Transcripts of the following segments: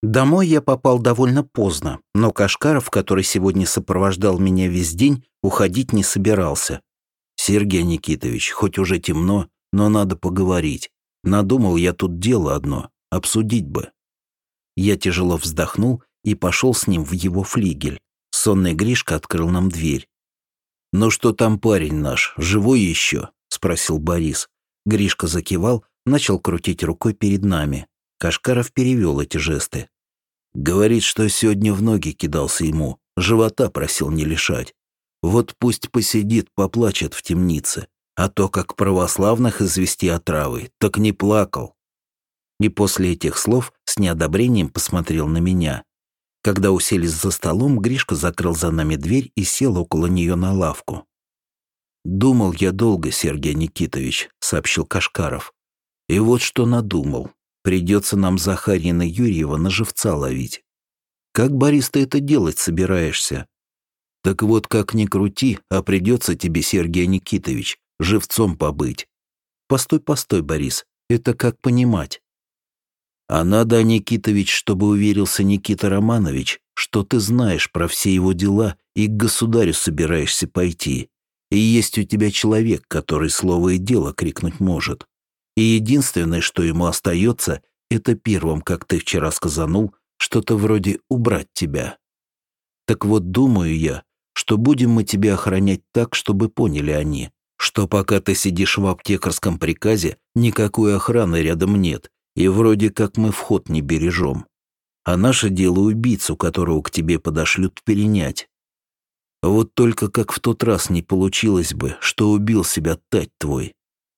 Домой я попал довольно поздно, но Кашкаров, который сегодня сопровождал меня весь день, уходить не собирался. «Сергей Никитович, хоть уже темно, но надо поговорить. Надумал я тут дело одно, обсудить бы». Я тяжело вздохнул и пошел с ним в его флигель. Сонный Гришка открыл нам дверь. «Ну что там парень наш, живой еще?» — спросил Борис. Гришка закивал, начал крутить рукой перед нами. Кашкаров перевел эти жесты. Говорит, что сегодня в ноги кидался ему, живота просил не лишать. Вот пусть посидит, поплачет в темнице, а то, как православных извести отравой, так не плакал. И после этих слов с неодобрением посмотрел на меня. Когда уселись за столом, Гришка закрыл за нами дверь и сел около нее на лавку. «Думал я долго, Сергей Никитович», — сообщил Кашкаров. «И вот что надумал. Придется нам Захарина Юрьева на живца ловить. Как, Борис, ты это делать собираешься? Так вот, как ни крути, а придется тебе, Сергей Никитович, живцом побыть. Постой, Борис, это как понимать? А надо, Никитович, чтобы уверился Никита Романович, что ты знаешь про все его дела и к государю собираешься пойти. И есть у тебя человек, который слово и дело крикнуть может. И единственное, что ему остается, это первым, как ты вчера сказанул, что-то вроде убрать тебя. Так вот, думаю я, что будем мы тебя охранять так, чтобы поняли они, что пока ты сидишь в аптекарском приказе, никакой охраны рядом нет, и вроде как мы вход не бережем. А наше дело убийцу, которого к тебе подошлют, перенять. Вот только как в тот раз не получилось бы, что убил себя тать твой.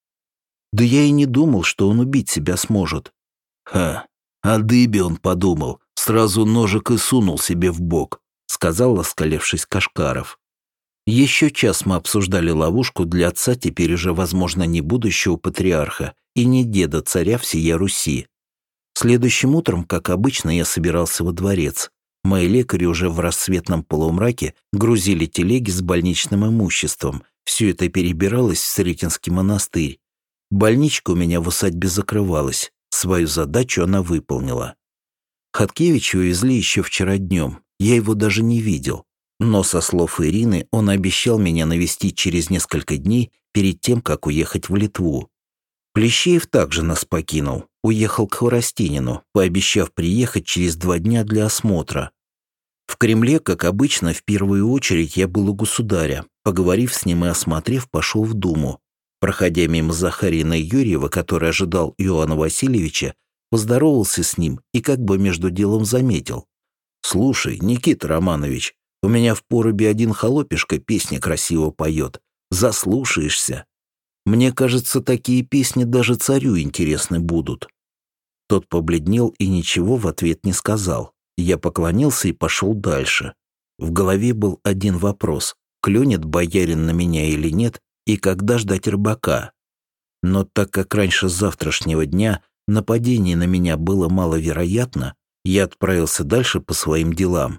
Да я и не думал, что он убить себя сможет. Ха, о дыбе он подумал, сразу ножик и сунул себе в бок, сказал, оскалившись Кашкаров. Еще час мы обсуждали ловушку для отца, теперь уже, возможно, не будущего патриарха и не деда царя всея Руси. Следующим утром, как обычно, я собирался во дворец. Мои лекари уже в рассветном полумраке грузили телеги с больничным имуществом. Все это перебиралось в Сретенский монастырь. Больничка у меня в усадьбе закрывалась. Свою задачу она выполнила. Хаткевича увезли еще вчера днем. Я его даже не видел. Но, со слов Ирины, он обещал меня навестить через несколько дней перед тем, как уехать в Литву. Плещеев также нас покинул. Уехал к Хворостинину, пообещав приехать через 2 дня для осмотра. В Кремле, как обычно, в первую очередь я был у государя. Поговорив с ним и осмотрев, пошел в Думу. Проходя мимо Захарина Юрьева, который ожидал Иоанна Васильевича, поздоровался с ним и как бы между делом заметил. «Слушай, Никита Романович, у меня в порубе один холопишка песни красиво поет. Заслушаешься. Мне кажется, такие песни даже царю интересны будут». Тот побледнел и ничего в ответ не сказал. Я поклонился и пошел дальше. В голове был один вопрос: клюнет боярин на меня или нет, и когда ждать рыбака. Но так как раньше завтрашнего дня нападение на меня было маловероятно, я отправился дальше по своим делам.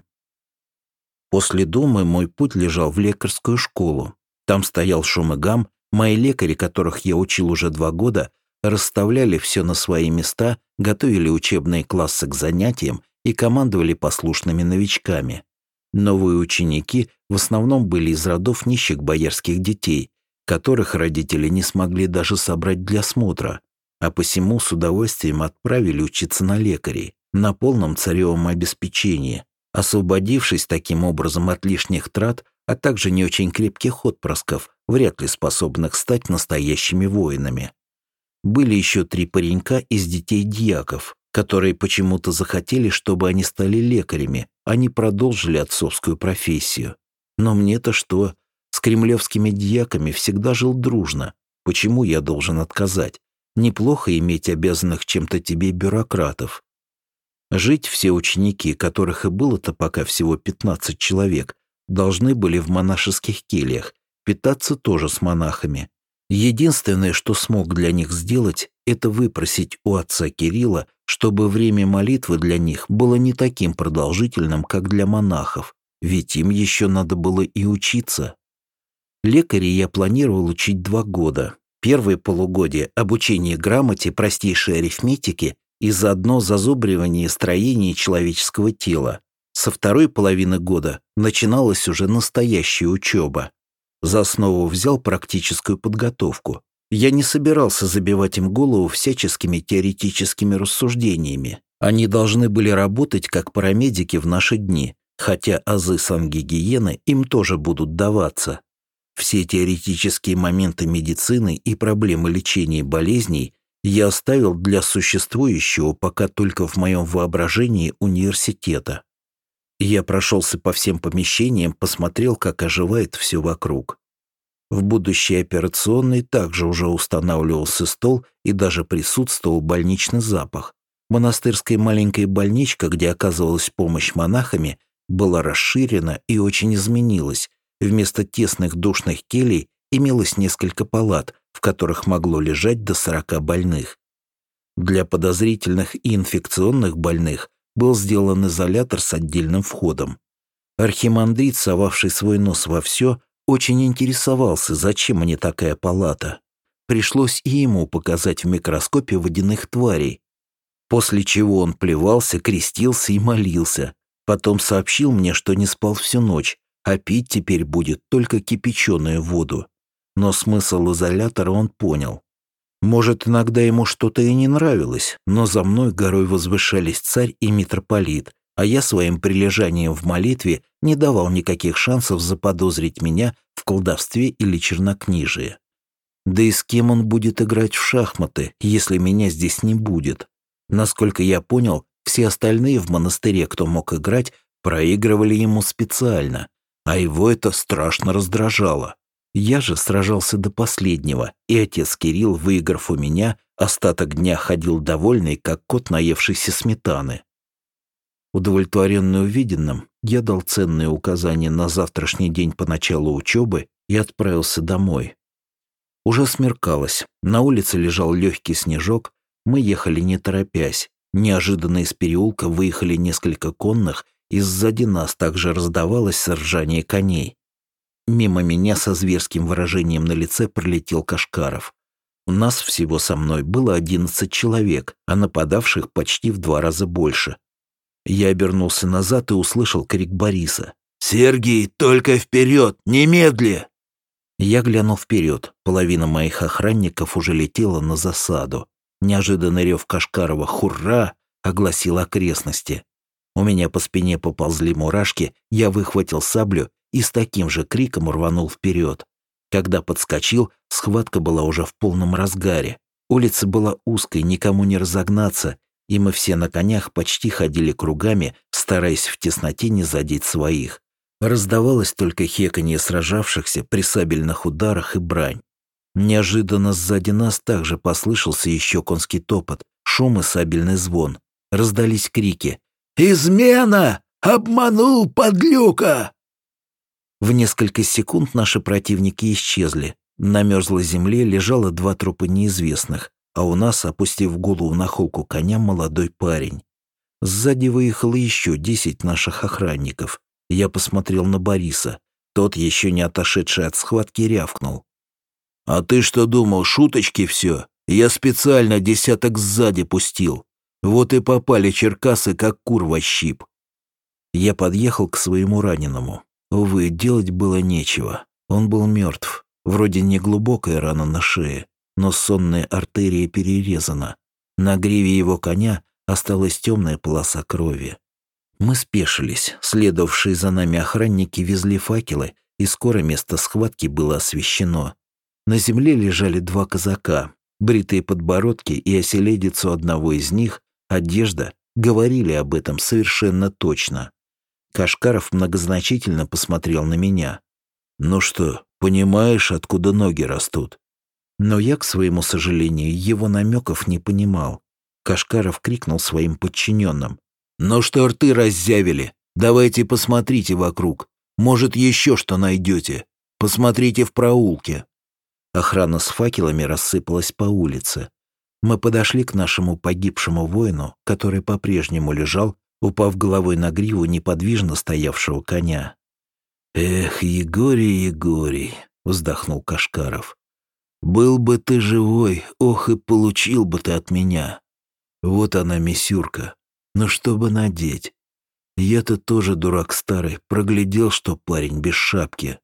После дома мой путь лежал в лекарскую школу. Там стоял шум и гам, мои лекари, которых я учил уже 2 года, расставляли все на свои места, готовили учебные классы к занятиям и командовали послушными новичками. Новые ученики в основном были из родов нищих боярских детей, которых родители не смогли даже собрать для смотра, а посему с удовольствием отправили учиться на лекарей, на полном царевом обеспечении, освободившись таким образом от лишних трат, а также не очень крепких отпрысков, вряд ли способных стать настоящими воинами. Были еще 3 паренька из детей дьяков, которые почему-то захотели, чтобы они стали лекарями, а не продолжили отцовскую профессию. Но мне-то что? С кремлевскими дьяками всегда жил дружно. Почему я должен отказать? Неплохо иметь обязанных чем-то тебе бюрократов. Жить все ученики, которых и было-то пока всего 15 человек, должны были в монашеских кельях, питаться тоже с монахами. Единственное, что смог для них сделать, это выпросить у отца Кирилла, чтобы время молитвы для них было не таким продолжительным, как для монахов, ведь им еще надо было и учиться. Лекарей я планировал учить 2 года. Первое полугодие — обучение грамоте, простейшей арифметике и заодно зазубривание строения человеческого тела. Со второй половины года начиналась уже настоящая учеба. За основу взял практическую подготовку. Я не собирался забивать им голову всяческими теоретическими рассуждениями. Они должны были работать как парамедики в наши дни, хотя азы сангигиены им тоже будут даваться. Все теоретические моменты медицины и проблемы лечения болезней я оставил для существующего пока только в моем воображении университета. Я прошелся по всем помещениям, посмотрел, как оживает все вокруг. В будущей операционной также уже устанавливался стол и даже присутствовал больничный запах. Монастырская маленькая больничка, где оказывалась помощь монахами, была расширена и очень изменилась. Вместо тесных душных келей имелось несколько палат, в которых могло лежать до 40 больных. Для подозрительных и инфекционных больных был сделан изолятор с отдельным входом. Архимандрит, совавший свой нос во все, очень интересовался, зачем мне такая палата. Пришлось и ему показать в микроскопе водяных тварей, после чего он плевался, крестился и молился. Потом сообщил мне, что не спал всю ночь, а пить теперь будет только кипяченую воду. Но смысл изолятора он понял. Может, иногда ему что-то и не нравилось, но за мной горой возвышались царь и митрополит, а я своим прилежанием в молитве не давал никаких шансов заподозрить меня в колдовстве или чернокнижии. Да и с кем он будет играть в шахматы, если меня здесь не будет? Насколько я понял, все остальные в монастыре, кто мог играть, проигрывали ему специально, а его это страшно раздражало. Я же сражался до последнего, и отец Кирилл, выиграв у меня, остаток дня ходил довольный, как кот, наевшийся сметаны. Удовлетворенный увиденным, я дал ценные указания на завтрашний день по началу учебы и отправился домой. Уже смеркалось, на улице лежал легкий снежок, мы ехали не торопясь. Неожиданно из переулка выехали несколько конных, и сзади нас также раздавалось ржание коней. Мимо меня со зверским выражением на лице пролетел Кашкаров. У нас всего со мной было 11 человек, а нападавших почти в 2 раза больше. Я обернулся назад и услышал крик Бориса. «Сергей, только вперед! Немедли!» Я глянул вперед. Половина моих охранников уже летела на засаду. Неожиданный рев Кашкарова «Хурра!» огласил окрестности. У меня по спине поползли мурашки, я выхватил саблю и с таким же криком рванул вперед. Когда подскочил, схватка была уже в полном разгаре. Улица была узкой, никому не разогнаться, и мы все на конях почти ходили кругами, стараясь в тесноте не задеть своих. Раздавалось только хеканье сражавшихся при сабельных ударах и брань. Неожиданно сзади нас также послышался еще конский топот, шум и сабельный звон. Раздались крики «Измена! Обманул, подлюка!» В несколько секунд наши противники исчезли. На мерзлой земле лежало 2 трупа неизвестных, а у нас, опустив голову на холку коня, молодой парень. Сзади выехало еще 10 наших охранников. Я посмотрел на Бориса. Тот, еще не отошедший от схватки, рявкнул. «А ты что думал, шуточки все? Я специально 10 сзади пустил. Вот и попали черкасы, как кур во щип». Я подъехал к своему раненому. Увы, делать было нечего. Он был мертв. Вроде не глубокая рана на шее, но сонная артерия перерезана. На гриве его коня осталась темная полоса крови. Мы спешились. Следовавшие за нами охранники везли факелы, и скоро место схватки было освещено. На земле лежали 2 казака. Бритые подбородки и оселедец у одного из них, одежда, говорили об этом совершенно точно. Кашкаров многозначительно посмотрел на меня. «Ну что, понимаешь, откуда ноги растут?» Но я, к своему сожалению, его намеков не понимал. Кашкаров крикнул своим подчиненным. «Ну что рты раззявили? Давайте посмотрите вокруг. Может, еще что найдете. Посмотрите в проулке». Охрана с факелами рассыпалась по улице. Мы подошли к нашему погибшему воину, который по-прежнему лежал, упав головой на гриву неподвижно стоявшего коня. «Эх, Егорий, Егорий», — вздохнул Кашкаров. «Был бы ты живой, ох и получил бы ты от меня. Вот она, мисюрка. Но чтобы надеть? Я-то тоже дурак старый, проглядел, что парень без шапки.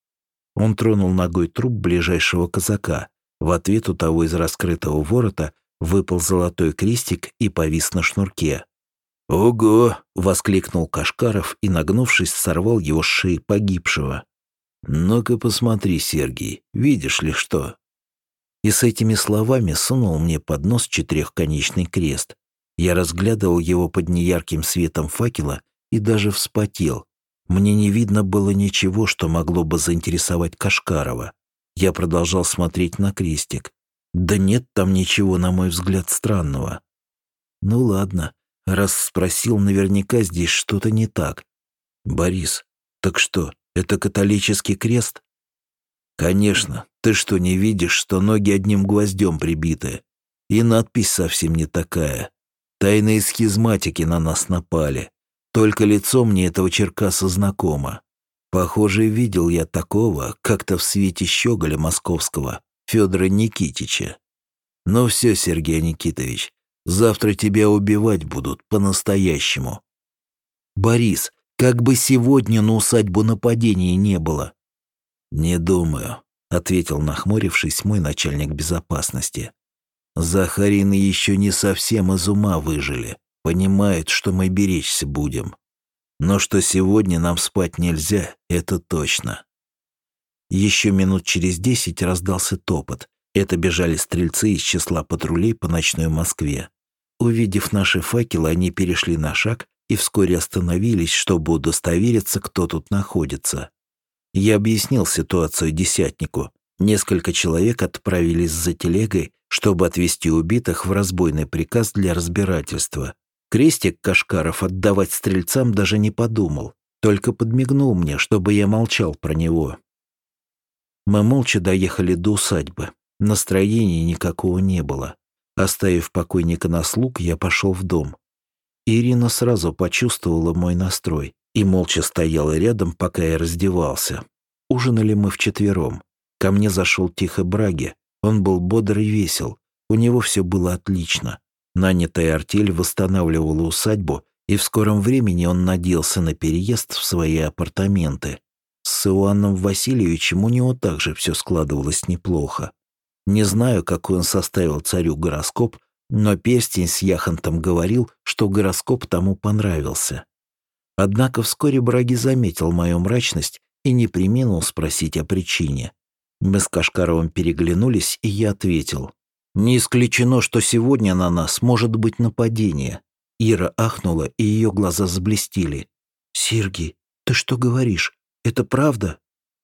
Он тронул ногой труп ближайшего казака. В ответ у того из раскрытого ворота выпал золотой крестик и повис на шнурке. «Ого!» — воскликнул Кашкаров и, нагнувшись, сорвал его с шеи погибшего. «Ну-ка посмотри, Сергей, видишь ли что?» И с этими словами сунул мне под нос четырехконечный крест. Я разглядывал его под неярким светом факела и даже вспотел. Мне не видно было ничего, что могло бы заинтересовать Кашкарова. Я продолжал смотреть на крестик. Да нет там ничего, на мой взгляд, странного. Ну ладно, раз спросил, наверняка здесь что-то не так. Борис, так что, это католический крест? Конечно, ты что, не видишь, что ноги одним гвоздем прибиты? И надпись совсем не такая. Тайные схизматики на нас напали. Только лицо мне этого черкаса знакомо. Похоже, видел я такого как-то в свете щеголя московского, Федора Никитича. Ну все, Сергей Никитович, завтра тебя убивать будут по-настоящему. Борис, как бы сегодня на усадьбу нападения не было. Не думаю, ответил, нахмурившись, мой начальник безопасности. Захарины еще не совсем из ума выжили, понимают, что мы беречься будем. Но что сегодня нам спать нельзя, это точно. Еще минут через 10 раздался топот. Это бежали стрельцы из числа патрулей по ночной Москве. Увидев наши факелы, они перешли на шаг и вскоре остановились, чтобы удостовериться, кто тут находится. Я объяснил ситуацию десятнику. Несколько человек отправились за телегой, чтобы отвезти убитых в разбойный приказ для разбирательства. Крестик Кашкаров отдавать стрельцам даже не подумал, только подмигнул мне, чтобы я молчал про него. Мы молча доехали до усадьбы. Настроения никакого не было. Оставив покойника на слуг, я пошел в дом. Ирина сразу почувствовала мой настрой и молча стояла рядом, пока я раздевался. Ужинали мы вчетвером. Ко мне зашел Тихо Браги. Он был бодр и весел. У него все было отлично. Нанятая артель восстанавливала усадьбу, и в скором времени он надеялся на переезд в свои апартаменты. С Иоанном Васильевичем у него также все складывалось неплохо. Не знаю, какой он составил царю гороскоп, но перстень с яхонтом говорил, что гороскоп тому понравился. Однако вскоре Браги заметил мою мрачность и не преминул спросить о причине. Мы с Кашкаровым переглянулись, и я ответил. «Не исключено, что сегодня на нас может быть нападение». Ира ахнула, и ее глаза заблестели. «Сергей, ты что говоришь? Это правда?»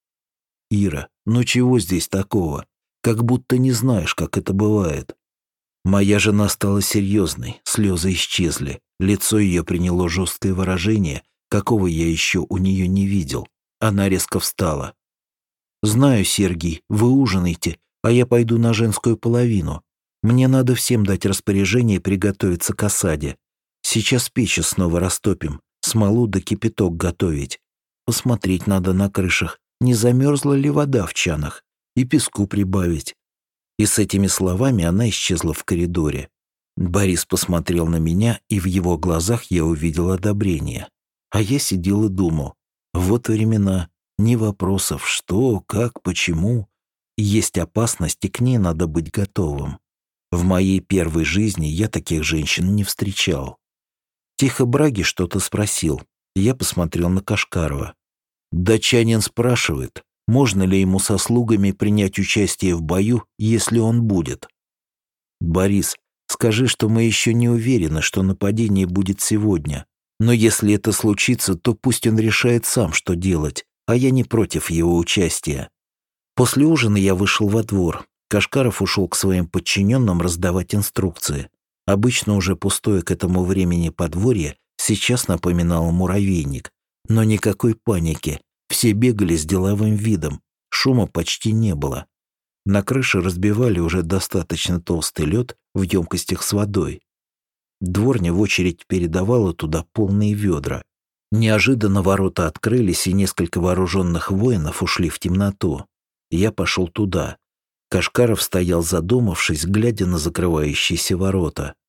«Ира, ну чего здесь такого? Как будто не знаешь, как это бывает». Моя жена стала серьезной, слезы исчезли. Лицо ее приняло жесткое выражение, какого я еще у нее не видел. Она резко встала. «Знаю, Сергей, вы ужинаете, а я пойду на женскую половину. Мне надо всем дать распоряжение приготовиться к осаде. Сейчас печи снова растопим, смолу да кипяток готовить. Посмотреть надо на крышах, не замерзла ли вода в чанах, и песку прибавить». И с этими словами она исчезла в коридоре. Борис посмотрел на меня, и в его глазах я увидел одобрение. А я сидел и думал, вот времена, ни вопросов, что, как, почему. Есть опасность, и к ней надо быть готовым. В моей первой жизни я таких женщин не встречал. Тихо Браги что-то спросил. Я посмотрел на Кашкарова. Датчанин спрашивает, можно ли ему со слугами принять участие в бою, если он будет. «Борис, скажи, что мы еще не уверены, что нападение будет сегодня. Но если это случится, то пусть он решает сам, что делать, а я не против его участия». После ужина я вышел во двор. Кашкаров ушел к своим подчиненным раздавать инструкции. Обычно уже пустое к этому времени подворье сейчас напоминало муравейник. Но никакой паники. Все бегали с деловым видом. Шума почти не было. На крыше разбивали уже достаточно толстый лед в емкостях с водой. Дворня в очередь передавала туда полные ведра. Неожиданно ворота открылись, и несколько вооруженных воинов ушли в темноту. Я пошел туда. Кашкаров стоял задумавшись, глядя на закрывающиеся ворота.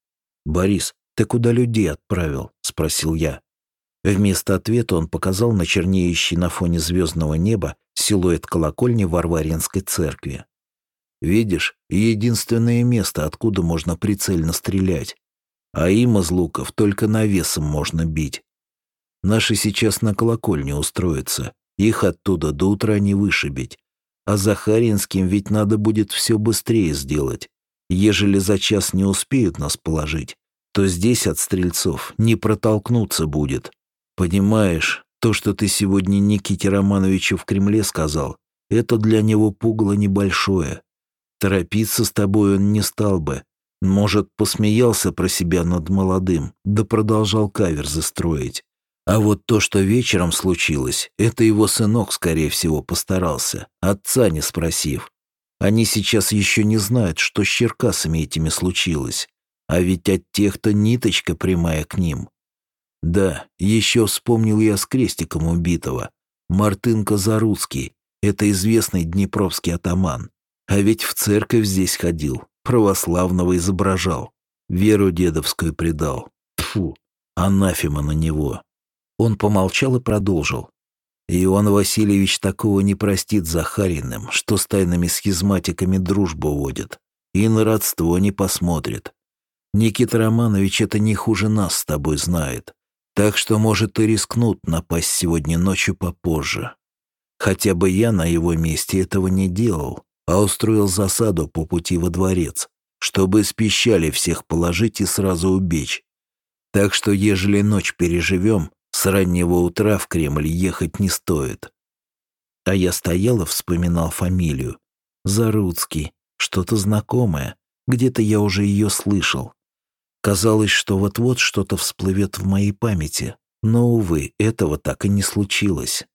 «Борис, ты куда людей отправил?» — спросил я. Вместо ответа он показал на чернеющий на фоне звездного неба силуэт колокольни Варваринской церкви. «Видишь, единственное место, откуда можно прицельно стрелять. А им из луков только навесом можно бить. Наши сейчас на колокольне устроятся. Их оттуда до утра не вышибить. А Захаринским ведь надо будет все быстрее сделать. Ежели за час не успеют нас положить, то здесь от стрельцов не протолкнуться будет. Понимаешь, то, что ты сегодня Никите Романовичу в Кремле сказал, это для него пугало небольшое. Торопиться с тобой он не стал бы. Может, посмеялся про себя над молодым, да продолжал каверзы строить. А вот то, что вечером случилось, это его сынок, скорее всего, постарался, отца не спросив. Они сейчас еще не знают, что с Черкасами этими случилось. А ведь от тех-то ниточка прямая к ним. Да, еще вспомнил я с крестиком убитого. Мартынко Заруцкий, это известный днепровский атаман. А ведь в церковь здесь ходил, православного изображал, веру дедовскую предал. Тьфу, анафема на него. Он помолчал и продолжил. Иоанн Васильевич такого не простит Захариным, что с тайными схизматиками дружбу водит, и на родство не посмотрит. Никита Романович это не хуже нас с тобой знает, так что, может, и рискнут напасть сегодня ночью попозже. Хотя бы я на его месте этого не делал, а устроил засаду по пути во дворец, чтобы с пищали всех положить и сразу убечь. Так что, ежели ночь переживем, с раннего утра в Кремль ехать не стоит. А я стоял и вспоминал фамилию. Заруцкий, что-то знакомое, где-то я уже ее слышал. Казалось, что вот-вот что-то всплывет в моей памяти, но, увы, этого так и не случилось.